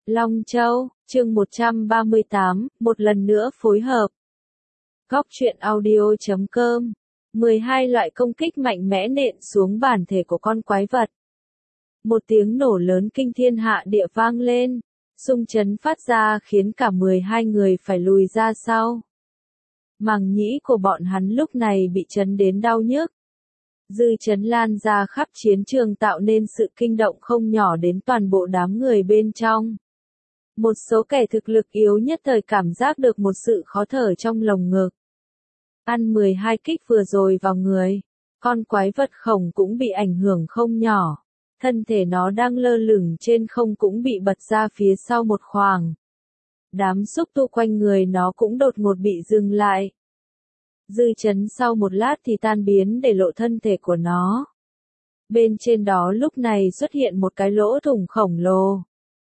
Long Châu, chương 138, một lần nữa phối hợp. Góc truyện audio.com 12 loại công kích mạnh mẽ nện xuống bản thể của con quái vật. Một tiếng nổ lớn kinh thiên hạ địa vang lên, xung chấn phát ra khiến cả 12 người phải lùi ra sau. Màng nhĩ của bọn hắn lúc này bị chấn đến đau nhức. Dư chấn lan ra khắp chiến trường tạo nên sự kinh động không nhỏ đến toàn bộ đám người bên trong. Một số kẻ thực lực yếu nhất thời cảm giác được một sự khó thở trong lồng ngực. Ăn 12 kích vừa rồi vào người, con quái vật khổng cũng bị ảnh hưởng không nhỏ. Thân thể nó đang lơ lửng trên không cũng bị bật ra phía sau một khoảng. Đám xúc tu quanh người nó cũng đột ngột bị dừng lại. Dư chấn sau một lát thì tan biến để lộ thân thể của nó. Bên trên đó lúc này xuất hiện một cái lỗ thủng khổng lồ.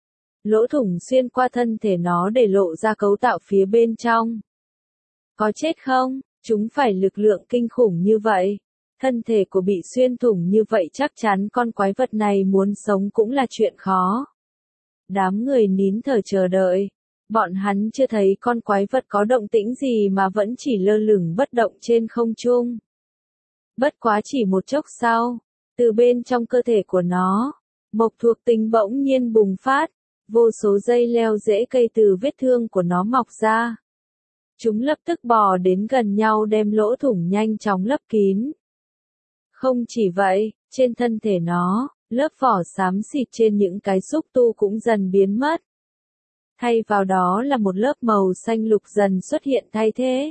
Lỗ thủng xuyên qua thân thể nó để lộ ra cấu tạo phía bên trong. Có chết không? Chúng phải lực lượng kinh khủng như vậy. Thân thể của bị xuyên thủng như vậy chắc chắn con quái vật này muốn sống cũng là chuyện khó. Đám người nín thở chờ đợi. Bọn hắn chưa thấy con quái vật có động tĩnh gì mà vẫn chỉ lơ lửng bất động trên không trung. Bất quá chỉ một chốc sau, từ bên trong cơ thể của nó, mộc thuộc tính bỗng nhiên bùng phát, vô số dây leo rễ cây từ vết thương của nó mọc ra. Chúng lập tức bò đến gần nhau đem lỗ thủng nhanh chóng lấp kín. Không chỉ vậy, trên thân thể nó, lớp vỏ xám xịt trên những cái xúc tu cũng dần biến mất. Thay vào đó là một lớp màu xanh lục dần xuất hiện thay thế.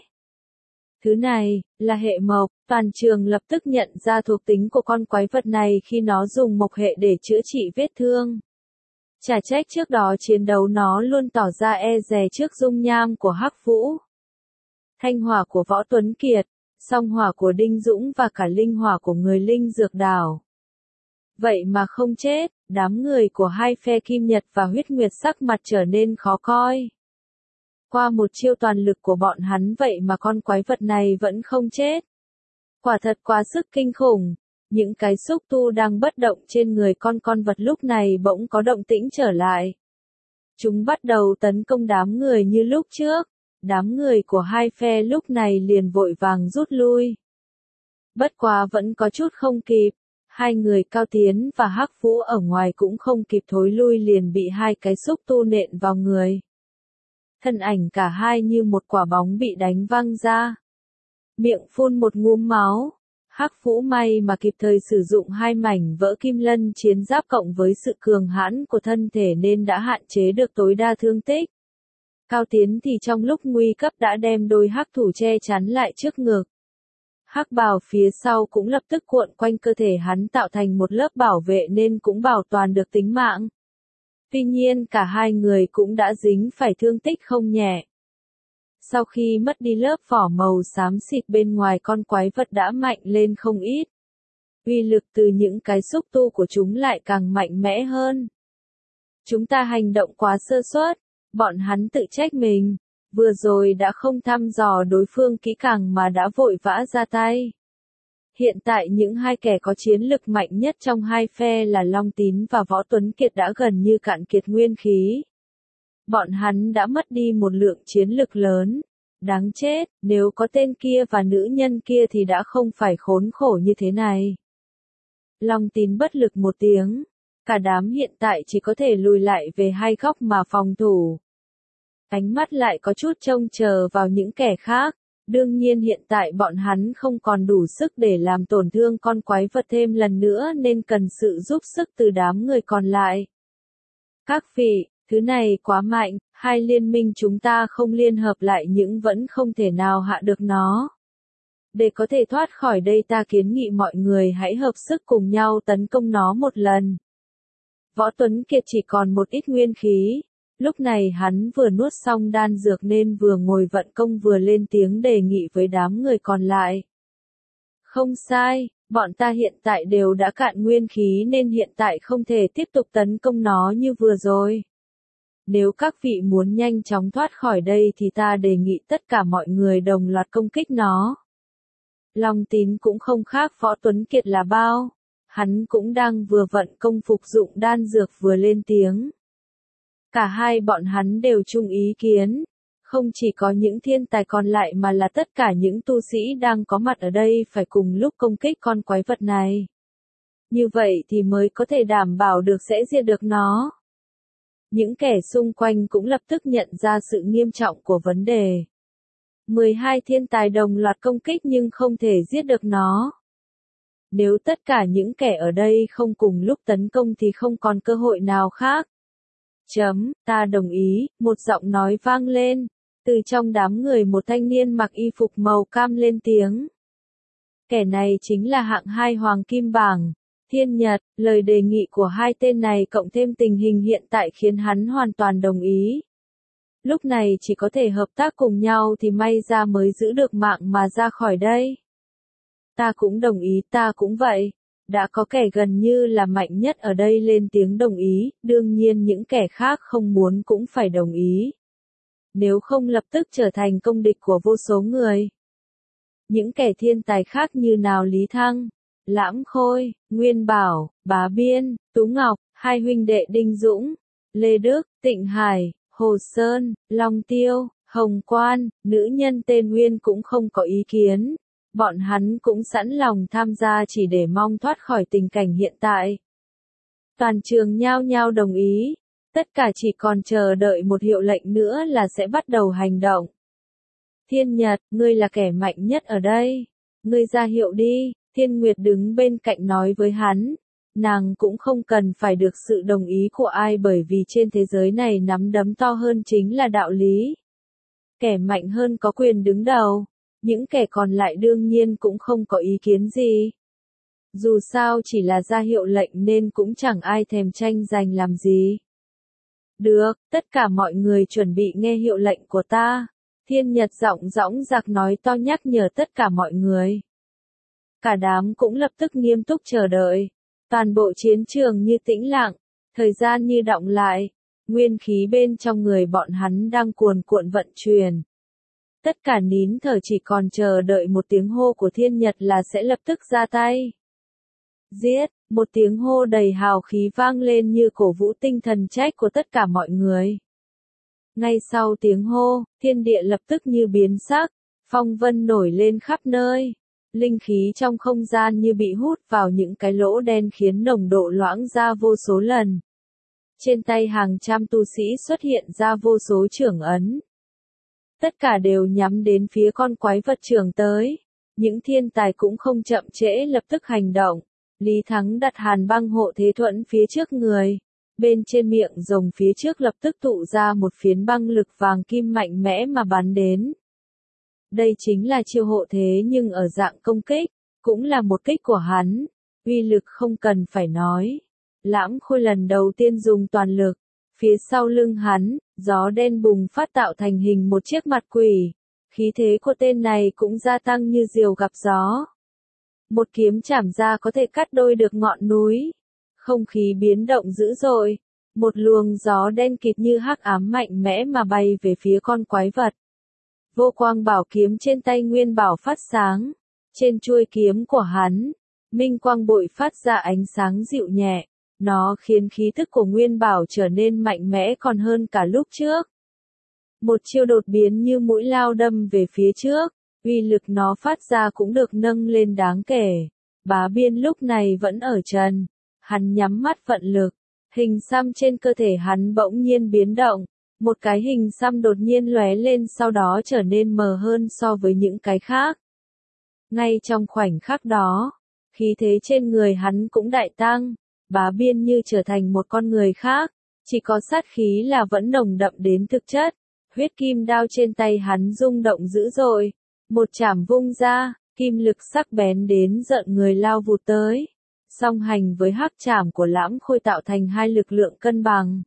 Thứ này, là hệ mộc, toàn trường lập tức nhận ra thuộc tính của con quái vật này khi nó dùng mộc hệ để chữa trị vết thương. Chả trách trước đó chiến đấu nó luôn tỏ ra e dè trước dung nham của Hắc Vũ. Thanh hỏa của Võ Tuấn Kiệt, song hỏa của Đinh Dũng và cả linh hỏa của người Linh Dược Đảo. Vậy mà không chết, đám người của hai phe Kim Nhật và Huyết Nguyệt sắc mặt trở nên khó coi. Qua một chiêu toàn lực của bọn hắn vậy mà con quái vật này vẫn không chết. Quả thật quá sức kinh khủng, những cái xúc tu đang bất động trên người con vật lúc này bỗng có động tĩnh trở lại. Chúng bắt đầu tấn công đám người như lúc trước, đám người của hai phe lúc này liền vội vàng rút lui. Bất quá vẫn có chút không kịp. Hai người Cao Tiến và Hắc Vũ ở ngoài cũng không kịp thối lui liền bị hai cái xúc tu nện vào người. Thân ảnh cả hai như một quả bóng bị đánh văng ra. Miệng phun một ngụm máu. Hắc Vũ may mà kịp thời sử dụng hai mảnh vỡ kim lân chiến giáp cộng với sự cường hãn của thân thể nên đã hạn chế được tối đa thương tích. Cao Tiến thì trong lúc nguy cấp đã đem đôi hắc thủ che chắn lại trước ngực. Hắc bào phía sau cũng lập tức cuộn quanh cơ thể hắn tạo thành một lớp bảo vệ nên cũng bảo toàn được tính mạng. Tuy nhiên cả hai người cũng đã dính phải thương tích không nhẹ. Sau khi mất đi lớp vỏ màu xám xịt bên ngoài con quái vật đã mạnh lên không ít. Uy lực từ những cái xúc tu của chúng lại càng mạnh mẽ hơn. Chúng ta hành động quá sơ suất, bọn hắn tự trách mình. Vừa rồi đã không thăm dò đối phương kỹ càng mà đã vội vã ra tay. Hiện tại những hai kẻ có chiến lực mạnh nhất trong hai phe là Long Tín và Võ Tuấn Kiệt đã gần như cạn kiệt nguyên khí. Bọn hắn đã mất đi một lượng chiến lực lớn. Đáng chết, nếu có tên kia và nữ nhân kia thì đã không phải khốn khổ như thế này. Long Tín bất lực một tiếng. Cả đám hiện tại chỉ có thể lùi lại về hai góc mà phòng thủ. Ánh mắt lại có chút trông chờ vào những kẻ khác, đương nhiên hiện tại bọn hắn không còn đủ sức để làm tổn thương con quái vật thêm lần nữa nên cần sự giúp sức từ đám người còn lại. Các vị, thứ này quá mạnh, hai liên minh chúng ta không liên hợp lại nhưng vẫn không thể nào hạ được nó. Để có thể thoát khỏi đây ta kiến nghị mọi người hãy hợp sức cùng nhau tấn công nó một lần. Võ Tuấn Kiệt chỉ còn một ít nguyên khí. Lúc này hắn vừa nuốt xong đan dược nên vừa ngồi vận công vừa lên tiếng đề nghị với đám người còn lại. Không sai, bọn ta hiện tại đều đã cạn nguyên khí nên hiện tại không thể tiếp tục tấn công nó như vừa rồi. Nếu các vị muốn nhanh chóng thoát khỏi đây thì ta đề nghị tất cả mọi người đồng loạt công kích nó. Long Tín cũng không khác Võ Tuấn Kiệt là bao. Hắn cũng đang vừa vận công phục dụng đan dược vừa lên tiếng. Cả hai bọn hắn đều chung ý kiến. Không chỉ có những thiên tài còn lại mà là tất cả những tu sĩ đang có mặt ở đây phải cùng lúc công kích con quái vật này. Như vậy thì mới có thể đảm bảo được sẽ diệt được nó. Những kẻ xung quanh cũng lập tức nhận ra sự nghiêm trọng của vấn đề. 12 thiên tài đồng loạt công kích nhưng không thể giết được nó. Nếu tất cả những kẻ ở đây không cùng lúc tấn công thì không còn cơ hội nào khác. Ta đồng ý, một giọng nói vang lên. Từ trong đám người một thanh niên mặc y phục màu cam lên tiếng. Kẻ này chính là hạng 2 Hoàng Kim Bảng, Thiên Nhật. Lời đề nghị của hai tên này cộng thêm tình hình hiện tại khiến hắn hoàn toàn đồng ý. Lúc này chỉ có thể hợp tác cùng nhau thì may ra mới giữ được mạng mà ra khỏi đây. Ta cũng đồng ý, ta cũng vậy. Đã có kẻ gần như là mạnh nhất ở đây lên tiếng đồng ý, đương nhiên những kẻ khác không muốn cũng phải đồng ý. Nếu không lập tức trở thành công địch của vô số người. Những kẻ thiên tài khác như nào Lý Thăng, Lãm Khôi, Nguyên Bảo, Bá Biên, Tú Ngọc, hai huynh đệ Đinh Dũng, Lê Đức, Tịnh Hải, Hồ Sơn, Long Tiêu, Hồng Quan, nữ nhân tên Nguyên cũng không có ý kiến. Bọn hắn cũng sẵn lòng tham gia chỉ để mong thoát khỏi tình cảnh hiện tại. Toàn trường nhao nhao đồng ý. Tất cả chỉ còn chờ đợi một hiệu lệnh nữa là sẽ bắt đầu hành động. Thiên Nhật, ngươi là kẻ mạnh nhất ở đây. Ngươi ra hiệu đi, Thiên Nguyệt đứng bên cạnh nói với hắn. Nàng cũng không cần phải được sự đồng ý của ai bởi vì trên thế giới này nắm đấm to hơn chính là đạo lý. Kẻ mạnh hơn có quyền đứng đầu. Những kẻ còn lại đương nhiên cũng không có ý kiến gì. Dù sao chỉ là ra hiệu lệnh nên cũng chẳng ai thèm tranh giành làm gì. Được, tất cả mọi người chuẩn bị nghe hiệu lệnh của ta. Thiên Nhật giọng dõng dạc nói to nhắc nhở tất cả mọi người. Cả đám cũng lập tức nghiêm túc chờ đợi. Toàn bộ chiến trường như tĩnh lặng, thời gian như đọng lại, nguyên khí bên trong người bọn hắn đang cuồn cuộn vận chuyển. Tất cả nín thở chỉ còn chờ đợi một tiếng hô của Thiên Nhật là sẽ lập tức ra tay. Giết, một tiếng hô đầy hào khí vang lên như cổ vũ tinh thần trách của tất cả mọi người. Ngay sau tiếng hô, thiên địa lập tức như biến sắc, phong vân nổi lên khắp nơi. Linh khí trong không gian như bị hút vào những cái lỗ đen khiến nồng độ loãng ra vô số lần. Trên tay hàng trăm tu sĩ xuất hiện ra vô số chưởng ấn. Tất cả đều nhắm đến phía con quái vật trưởng tới. Những thiên tài cũng không chậm trễ lập tức hành động. Lý Thắng đặt hàn băng hộ thế thuẫn phía trước người. Bên trên miệng rồng phía trước lập tức tụ ra một phiến băng lực vàng kim mạnh mẽ mà bắn đến. Đây chính là chiêu hộ thế nhưng ở dạng công kích, cũng là một kích của hắn. Uy lực không cần phải nói. Lãm Khôi lần đầu tiên dùng toàn lực. Phía sau lưng hắn, gió đen bùng phát tạo thành hình một chiếc mặt quỷ. Khí thế của tên này cũng gia tăng như diều gặp gió. Một kiếm chảm ra có thể cắt đôi được ngọn núi. Không khí biến động dữ dội. Một luồng gió đen kịt như hắc ám mạnh mẽ mà bay về phía con quái vật. Vô quang bảo kiếm trên tay Nguyên Bảo phát sáng. Trên chuôi kiếm của hắn, minh quang bội phát ra ánh sáng dịu nhẹ. Nó khiến khí thức của Nguyên Bảo trở nên mạnh mẽ còn hơn cả lúc trước. Một chiêu đột biến như mũi lao đâm về phía trước, uy lực nó phát ra cũng được nâng lên đáng kể. Bá Biên lúc này vẫn ở trần. Hắn nhắm mắt vận lực. Hình xăm trên cơ thể hắn bỗng nhiên biến động. Một cái hình xăm đột nhiên lóe lên sau đó trở nên mờ hơn so với những cái khác. Ngay trong khoảnh khắc đó, khí thế trên người hắn cũng đại tăng. Bá Biên như trở thành một con người khác. Chỉ có sát khí là vẫn nồng đậm đến thực chất. Huyết kim đao trên tay hắn rung động dữ dội. Một chảm vung ra, kim lực sắc bén đến giận người lao vụt tới. Song hành với hắc chảm của Lãm Khôi tạo thành hai lực lượng cân bằng.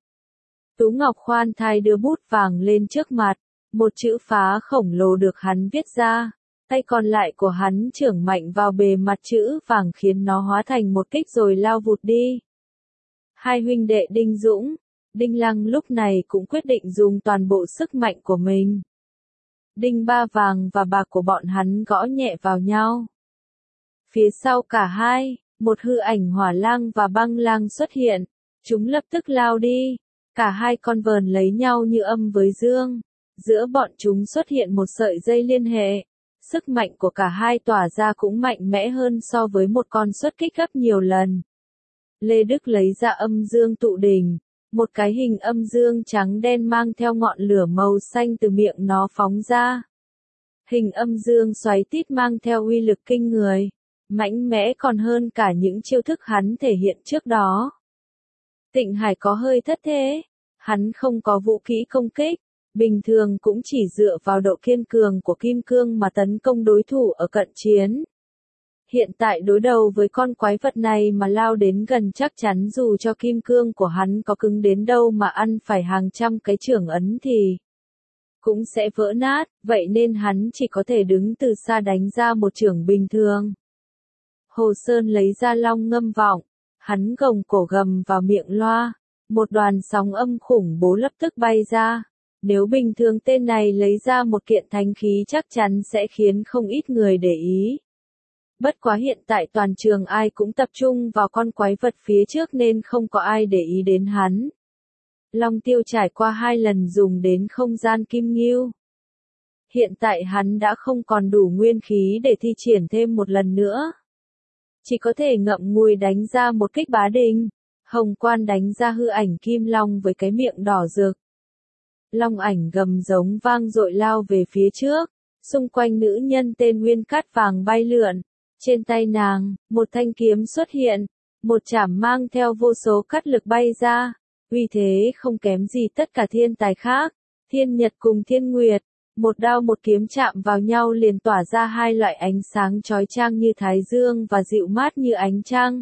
Tú Ngọc khoan thai đưa bút vàng lên trước mặt. Một chữ phá khổng lồ được hắn viết ra. Tay còn lại của hắn chưởng mạnh vào bề mặt chữ vàng khiến nó hóa thành một kích rồi lao vụt đi. Hai huynh đệ Đinh Dũng, Đinh Lăng lúc này cũng quyết định dùng toàn bộ sức mạnh của mình. Đinh ba vàng và bạc của bọn hắn gõ nhẹ vào nhau. Phía sau cả hai, một hư ảnh hỏa lang và băng lang xuất hiện. Chúng lập tức lao đi. Cả hai con vờn lấy nhau như âm với dương. Giữa bọn chúng xuất hiện một sợi dây liên hệ. Sức mạnh của cả hai tỏa ra cũng mạnh mẽ hơn so với một con xuất kích gấp nhiều lần. Lê Đức lấy ra âm dương tụ đỉnh. Một cái hình âm dương trắng đen mang theo ngọn lửa màu xanh từ miệng nó phóng ra. Hình âm dương xoáy tít mang theo uy lực kinh người. Mạnh mẽ còn hơn cả những chiêu thức hắn thể hiện trước đó. Tịnh Hải có hơi thất thế. Hắn không có vũ khí công kích. Bình thường cũng chỉ dựa vào độ kiên cường của kim cương mà tấn công đối thủ ở cận chiến. Hiện tại đối đầu với con quái vật này mà lao đến gần chắc chắn dù cho kim cương của hắn có cứng đến đâu mà ăn phải hàng trăm cái chưởng ấn thì cũng sẽ vỡ nát, vậy nên hắn chỉ có thể đứng từ xa đánh ra một chưởng bình thường. Hồ Sơn lấy ra long ngâm vọng, hắn gồng cổ gầm vào miệng loa, một đoàn sóng âm khủng bố lập tức bay ra. Nếu bình thường tên này lấy ra một kiện thánh khí chắc chắn sẽ khiến không ít người để ý. Bất quá hiện tại toàn trường ai cũng tập trung vào con quái vật phía trước nên không có ai để ý đến hắn. Long Tiêu trải qua 2 lần dùng đến không gian kim ngưu. Hiện tại hắn đã không còn đủ nguyên khí để thi triển thêm một lần nữa. Chỉ có thể ngậm ngùi đánh ra một kích bá đình. Hồng Quan đánh ra hư ảnh kim long với cái miệng đỏ rực. Long ảnh gầm giống vang dội lao về phía trước. Xung quanh nữ nhân tên Nguyên Cát vàng bay lượn. Trên tay nàng, một thanh kiếm xuất hiện. Một chảm mang theo vô số cát lực bay ra. Uy thế không kém gì tất cả thiên tài khác. Thiên Nhật cùng Thiên Nguyệt. Một đao một kiếm chạm vào nhau liền tỏa ra hai loại ánh sáng chói chang như thái dương và dịu mát như ánh trăng.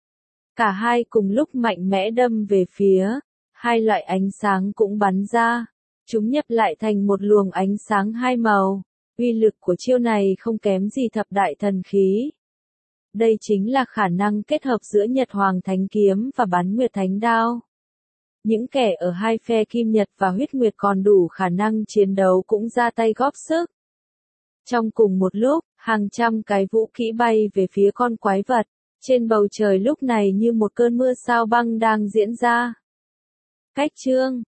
Cả hai cùng lúc mạnh mẽ đâm về phía. Hai loại ánh sáng cũng bắn ra. Chúng nhập lại thành một luồng ánh sáng hai màu. Uy lực của chiêu này không kém gì thập đại thần khí. Đây chính là khả năng kết hợp giữa Nhật Hoàng Thánh Kiếm và Bán Nguyệt Thánh Đao. Những kẻ ở hai phe Kim Nhật và Huyết Nguyệt còn đủ khả năng chiến đấu cũng ra tay góp sức. Trong cùng một lúc, hàng trăm cái vũ khí bay về phía con quái vật. Trên bầu trời lúc này như một cơn mưa sao băng đang diễn ra. Cách chương